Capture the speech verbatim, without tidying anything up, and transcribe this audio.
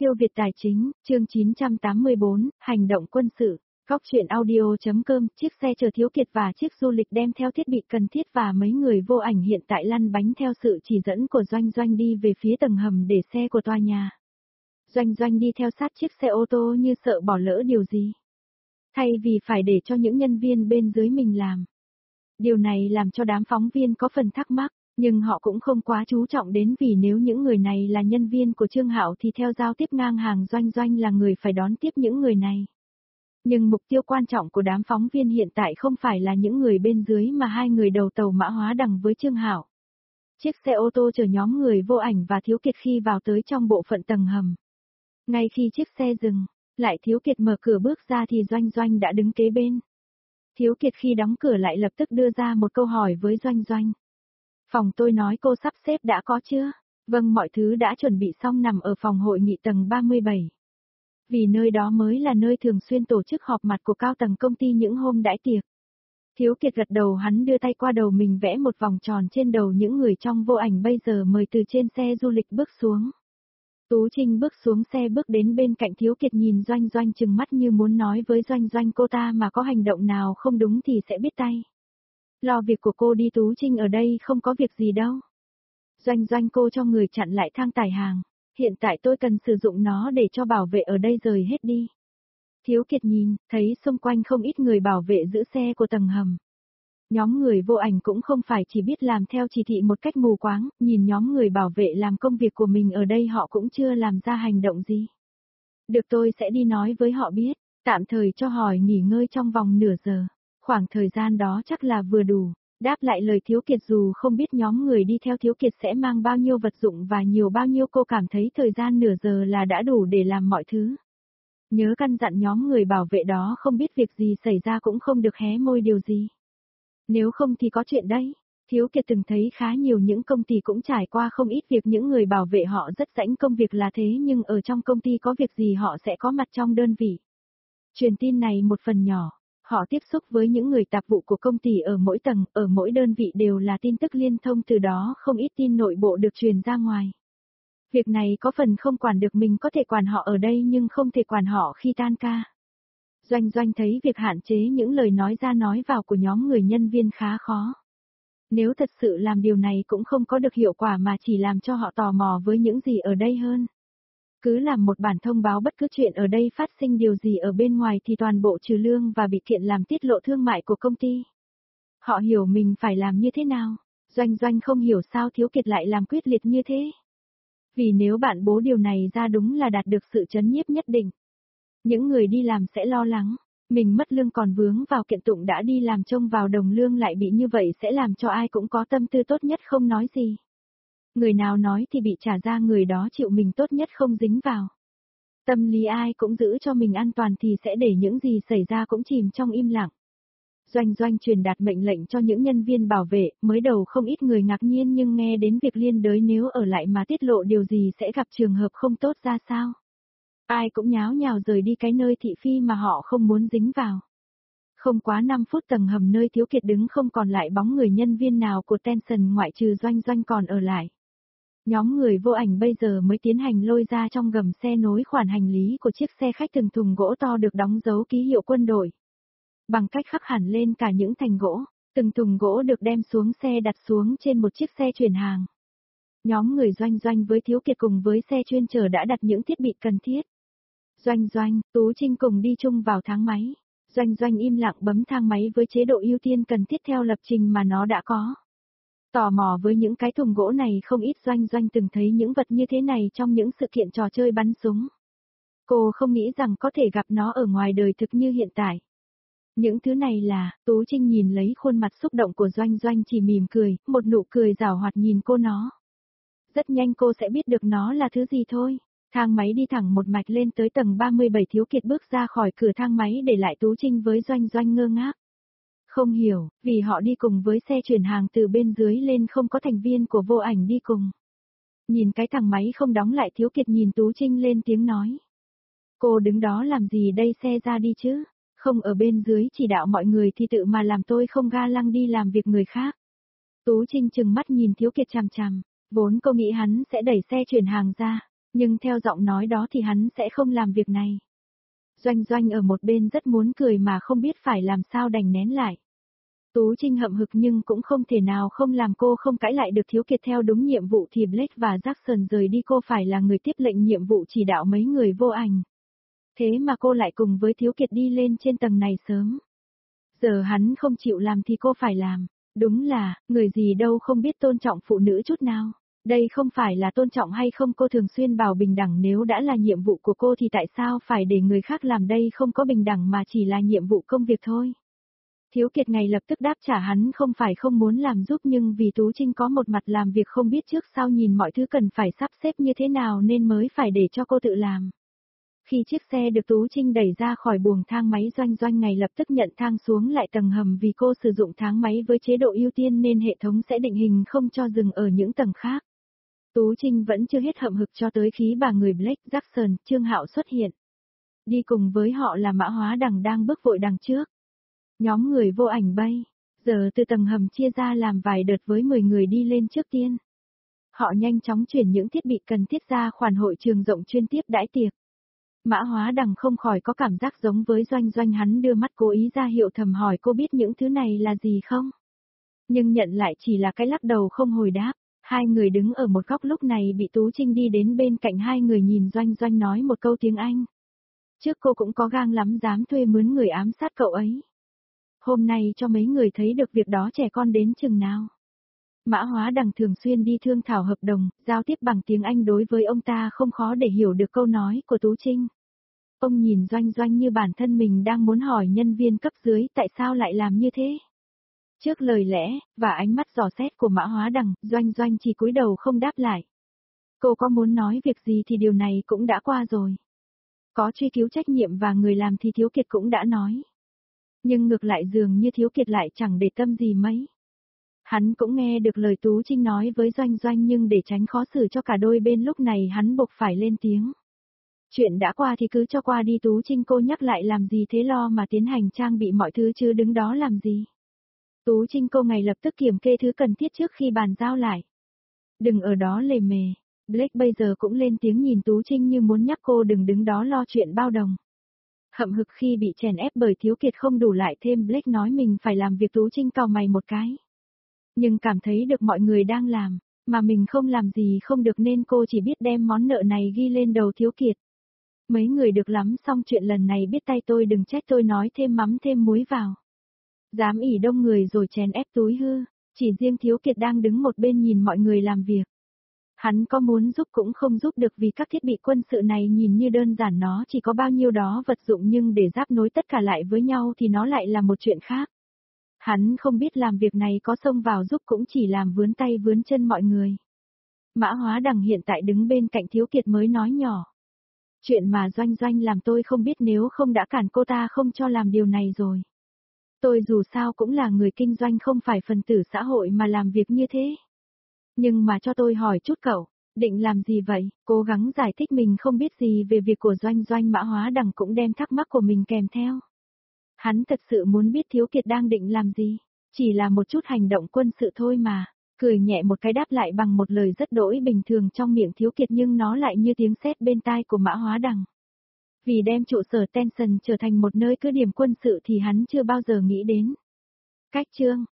Siêu Việt Tài Chính, chương chín trăm tám mươi bốn, Hành động quân sự. Góc truyện audio.com, chiếc xe chở Thiếu Kiệt và chiếc du lịch đem theo thiết bị cần thiết và mấy người vô ảnh hiện tại lăn bánh theo sự chỉ dẫn của Doanh Doanh đi về phía tầng hầm để xe của tòa nhà. Doanh Doanh đi theo sát chiếc xe ô tô như sợ bỏ lỡ điều gì. Thay vì phải để cho những nhân viên bên dưới mình làm. Điều này làm cho đám phóng viên có phần thắc mắc. Nhưng họ cũng không quá chú trọng đến vì nếu những người này là nhân viên của Trương Hạo thì theo giao tiếp ngang hàng Doanh Doanh là người phải đón tiếp những người này. Nhưng mục tiêu quan trọng của đám phóng viên hiện tại không phải là những người bên dưới mà hai người đầu tàu Mã Hóa Đằng với Trương Hạo. Chiếc xe ô tô chở nhóm người vô ảnh và Thiếu Kiệt khi vào tới trong bộ phận tầng hầm. Ngay khi chiếc xe dừng, lại Thiếu Kiệt mở cửa bước ra thì Doanh Doanh đã đứng kế bên. Thiếu Kiệt khi đóng cửa lại lập tức đưa ra một câu hỏi với Doanh Doanh. Phòng tôi nói cô sắp xếp đã có chưa? Vâng, mọi thứ đã chuẩn bị xong, nằm ở phòng hội nghị tầng ba mươi bảy. Vì nơi đó mới là nơi thường xuyên tổ chức họp mặt của cao tầng công ty những hôm đãi tiệc. Thiếu Kiệt gật đầu, hắn đưa tay qua đầu mình vẽ một vòng tròn trên đầu những người trong vô ảnh bây giờ mời từ trên xe du lịch bước xuống. Tú Trinh bước xuống xe bước đến bên cạnh Thiếu Kiệt nhìn Doanh Doanh trừng mắt như muốn nói với Doanh Doanh cô ta mà có hành động nào không đúng thì sẽ biết tay. Lo việc của cô đi, Tú Trinh ở đây không có việc gì đâu. Doanh Doanh cô cho người chặn lại thang tải hàng. Hiện tại tôi cần sử dụng nó để cho bảo vệ ở đây rời hết đi. Thiếu Kiệt nhìn, thấy xung quanh không ít người bảo vệ giữ xe của tầng hầm. Nhóm người vô ảnh cũng không phải chỉ biết làm theo chỉ thị một cách mù quáng, nhìn nhóm người bảo vệ làm công việc của mình ở đây họ cũng chưa làm ra hành động gì. Được, tôi sẽ đi nói với họ biết, tạm thời cho hỏi nghỉ ngơi trong vòng nửa giờ. Khoảng thời gian đó chắc là vừa đủ. Đáp lại lời Thiếu Kiệt, dù không biết nhóm người đi theo Thiếu Kiệt sẽ mang bao nhiêu vật dụng và nhiều bao nhiêu, cô cảm thấy thời gian nửa giờ là đã đủ để làm mọi thứ. Nhớ căn dặn nhóm người bảo vệ đó không biết việc gì xảy ra cũng không được hé môi điều gì. Nếu không thì có chuyện đấy. Thiếu Kiệt từng thấy khá nhiều những công ty cũng trải qua không ít việc những người bảo vệ họ rất rãnh công việc là thế, nhưng ở trong công ty có việc gì họ sẽ có mặt trong đơn vị. Truyền tin này một phần nhỏ. Họ tiếp xúc với những người tạp vụ của công ty ở mỗi tầng, ở mỗi đơn vị đều là tin tức liên thông, từ đó không ít tin nội bộ được truyền ra ngoài. Việc này có phần không quản được, mình có thể quản họ ở đây nhưng không thể quản họ khi tan ca. Doanh Doanh thấy việc hạn chế những lời nói ra nói vào của nhóm người nhân viên khá khó. Nếu thật sự làm điều này cũng không có được hiệu quả mà chỉ làm cho họ tò mò với những gì ở đây hơn. Cứ làm một bản thông báo bất cứ chuyện ở đây phát sinh điều gì ở bên ngoài thì toàn bộ trừ lương và bị kiện làm tiết lộ thương mại của công ty. Họ hiểu mình phải làm như thế nào. Doanh Doanh không hiểu sao Thiếu Kiệt lại làm quyết liệt như thế. Vì nếu bạn bố điều này ra đúng là đạt được sự chấn nhiếp nhất định. Những người đi làm sẽ lo lắng, mình mất lương còn vướng vào kiện tụng, đã đi làm trông vào đồng lương lại bị như vậy sẽ làm cho ai cũng có tâm tư tốt nhất không nói gì. Người nào nói thì bị trả ra, người đó chịu mình tốt nhất không dính vào. Tâm lý ai cũng giữ cho mình an toàn thì sẽ để những gì xảy ra cũng chìm trong im lặng. Doanh Doanh truyền đạt mệnh lệnh cho những nhân viên bảo vệ, mới đầu không ít người ngạc nhiên nhưng nghe đến việc liên đới nếu ở lại mà tiết lộ điều gì sẽ gặp trường hợp không tốt ra sao. Ai cũng nháo nhào rời đi cái nơi thị phi mà họ không muốn dính vào. Không quá năm phút tầng hầm nơi Thiếu Kiệt đứng không còn lại bóng người nhân viên nào của Tension ngoại trừ Doanh Doanh còn ở lại. Nhóm người vô ảnh bây giờ mới tiến hành lôi ra trong gầm xe nối khoản hành lý của chiếc xe khách từng thùng gỗ to được đóng dấu ký hiệu quân đội. Bằng cách khắc hẳn lên cả những thành gỗ, từng thùng gỗ được đem xuống xe đặt xuống trên một chiếc xe chuyển hàng. Nhóm người Doanh Doanh với Thiếu Kiệt cùng với xe chuyên chở đã đặt những thiết bị cần thiết. Doanh Doanh, Tú Trinh cùng đi chung vào thang máy. Doanh Doanh im lặng bấm thang máy với chế độ ưu tiên cần thiết theo lập trình mà nó đã có. Tò mò với những cái thùng gỗ này không ít, Doanh Doanh từng thấy những vật như thế này trong những sự kiện trò chơi bắn súng. Cô không nghĩ rằng có thể gặp nó ở ngoài đời thực như hiện tại. Những thứ này là, Tú Trinh nhìn lấy khuôn mặt xúc động của Doanh Doanh chỉ mỉm cười, một nụ cười giảo hoạt nhìn cô nó. Rất nhanh cô sẽ biết được nó là thứ gì thôi. Thang máy đi thẳng một mạch lên tới tầng ba mươi bảy, Thiếu Kiệt bước ra khỏi cửa thang máy để lại Tú Trinh với Doanh Doanh ngơ ngác. Không hiểu, vì họ đi cùng với xe chuyển hàng từ bên dưới lên, không có thành viên của vô ảnh đi cùng. Nhìn cái thang máy không đóng lại, Thiếu Kiệt nhìn Tú Trinh lên tiếng nói. Cô đứng đó làm gì đây, xe ra đi chứ, không ở bên dưới chỉ đạo mọi người thì tự mà làm, tôi không ga lăng đi làm việc người khác. Tú Trinh trừng mắt nhìn Thiếu Kiệt chằm chằm, vốn cô nghĩ hắn sẽ đẩy xe chuyển hàng ra, Nhưng theo giọng nói đó thì hắn sẽ không làm việc này. Doanh Doanh ở một bên rất muốn cười mà không biết phải làm sao đành nén lại. Tú Trinh hậm hực nhưng cũng không thể nào không làm cô không cãi lại được. Thiếu Kiệt theo đúng nhiệm vụ thì Blake và Jackson rời đi, cô phải là người tiếp lệnh nhiệm vụ chỉ đạo mấy người vô ảnh. Thế mà cô lại cùng với Thiếu Kiệt đi lên trên tầng này sớm. Giờ hắn không chịu làm thì cô phải làm. Đúng là, người gì đâu không biết tôn trọng phụ nữ chút nào. Đây không phải là tôn trọng hay không, cô thường xuyên bảo bình đẳng, nếu đã là nhiệm vụ của cô thì tại sao phải để người khác làm, đây không có bình đẳng mà chỉ là nhiệm vụ công việc thôi. Thiếu Kiệt ngay lập tức đáp trả hắn không phải không muốn làm giúp nhưng vì Tú Trinh có một mặt làm việc không biết trước sau nhìn mọi thứ cần phải sắp xếp như thế nào nên mới phải để cho cô tự làm. Khi chiếc xe được Tú Trinh đẩy ra khỏi buồng thang máy, Doanh Doanh ngay lập tức nhận thang xuống lại tầng hầm, vì cô sử dụng thang máy với chế độ ưu tiên nên hệ thống sẽ định hình không cho dừng ở những tầng khác. Tú Trinh vẫn chưa hết hậm hực cho tới khi ba người Blake, Jackson, Trương Hạo xuất hiện. Đi cùng với họ là Mã Hóa Đằng đang bước vội đằng trước. Nhóm người vô ảnh bay, giờ từ tầng hầm chia ra làm vài đợt với mười người đi lên trước tiên. Họ nhanh chóng chuyển những thiết bị cần thiết ra khoản hội trường rộng chuyên tiếp đãi tiệc. Mã Hóa Đằng không khỏi có cảm giác giống với Doanh Doanh, hắn đưa mắt cố ý ra hiệu thầm hỏi cô biết những thứ này là gì không? Nhưng nhận lại chỉ là cái lắc đầu không hồi đáp. Hai người đứng ở một góc lúc này bị Tú Trinh đi đến bên cạnh, hai người nhìn Doanh Doanh nói một câu tiếng Anh. Trước cô cũng có gang lắm dám thuê mướn người ám sát cậu ấy. Hôm nay cho mấy người thấy được việc đó trẻ con đến chừng nào. Mã Hóa Đằng thường xuyên đi thương thảo hợp đồng, giao tiếp bằng tiếng Anh, đối với ông ta không khó để hiểu được câu nói của Tú Trinh. Ông nhìn Doanh Doanh như bản thân mình đang muốn hỏi nhân viên cấp dưới tại sao lại làm như thế. Trước lời lẽ, và ánh mắt dò xét của Mã Hóa Đằng, Doanh Doanh chỉ cúi đầu không đáp lại. Cô có muốn nói việc gì thì điều này cũng đã qua rồi. Có truy cứu trách nhiệm và người làm thì Thiếu Kiệt cũng đã nói. Nhưng ngược lại dường như Thiếu Kiệt lại chẳng để tâm gì mấy. Hắn cũng nghe được lời Tú Trinh nói với Doanh Doanh nhưng để tránh khó xử cho cả đôi bên lúc này hắn buộc phải lên tiếng. Chuyện đã qua thì cứ cho qua đi Tú Trinh, cô nhắc lại làm gì thế, lo mà tiến hành trang bị mọi thứ chứ đứng đó làm gì. Tú Trinh cô ngay lập tức kiểm kê thứ cần thiết trước khi bàn giao lại. Đừng ở đó lề mề. Blake bây giờ cũng lên tiếng nhìn Tú Trinh như muốn nhắc cô đừng đứng đó lo chuyện bao đồng. Hậm hực khi bị chèn ép bởi Thiếu Kiệt không đủ lại thêm Blake nói mình phải làm việc, Tú Trinh cau mày một cái. Nhưng cảm thấy được mọi người đang làm, mà mình không làm gì không được nên cô chỉ biết đem món nợ này ghi lên đầu Thiếu Kiệt. Mấy người được lắm, xong chuyện lần này biết tay tôi, đừng trách tôi nói thêm mắm thêm muối vào. Dám ỉ đông người rồi chèn ép túi hư, chỉ riêng Thiếu Kiệt đang đứng một bên nhìn mọi người làm việc. Hắn có muốn giúp cũng không giúp được vì các thiết bị quân sự này nhìn như đơn giản, nó chỉ có bao nhiêu đó vật dụng nhưng để ráp nối tất cả lại với nhau thì nó lại là một chuyện khác. Hắn không biết làm việc này có xông vào giúp cũng chỉ làm vướn tay vướn chân mọi người. Mã Hóa Đằng hiện tại đứng bên cạnh Thiếu Kiệt mới nói nhỏ. Chuyện mà Doanh Doanh làm tôi không biết, nếu không đã cản cô ta không cho làm điều này rồi. Tôi dù sao cũng là người kinh doanh không phải phần tử xã hội mà làm việc như thế. Nhưng mà cho tôi hỏi chút cậu, định làm gì vậy? Cố gắng giải thích mình không biết gì về việc của Doanh Doanh. Mã Hóa Đằng cũng đem thắc mắc của mình kèm theo. Hắn thật sự muốn biết Thiếu Kiệt đang định làm gì, chỉ là một chút hành động quân sự thôi mà. Cười nhẹ một cái đáp lại bằng một lời rất đỗi bình thường trong miệng Thiếu Kiệt nhưng nó lại như tiếng sét bên tai của Mã Hóa Đằng. Vì đem trụ sở Tension trở thành một nơi cứ điểm quân sự thì hắn chưa bao giờ nghĩ đến. Cách chương